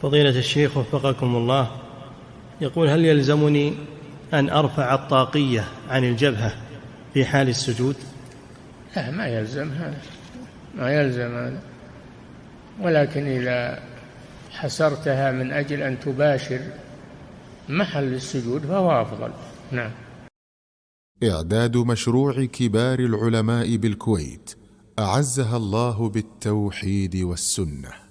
فضيلة الشيخ وفقكم الله، يقول: هل يلزمني أن أرفع الطاقية عن الجبهة في حال السجود؟ لا، ما يلزم هذا، ما يلزم هذا، ولكن إذا حسرتها من أجل أن تباشر محل السجود فهو أفضل. نعم. إعداد مشروع كبار العلماء بالكويت أعزها الله بالتوحيد والسنة.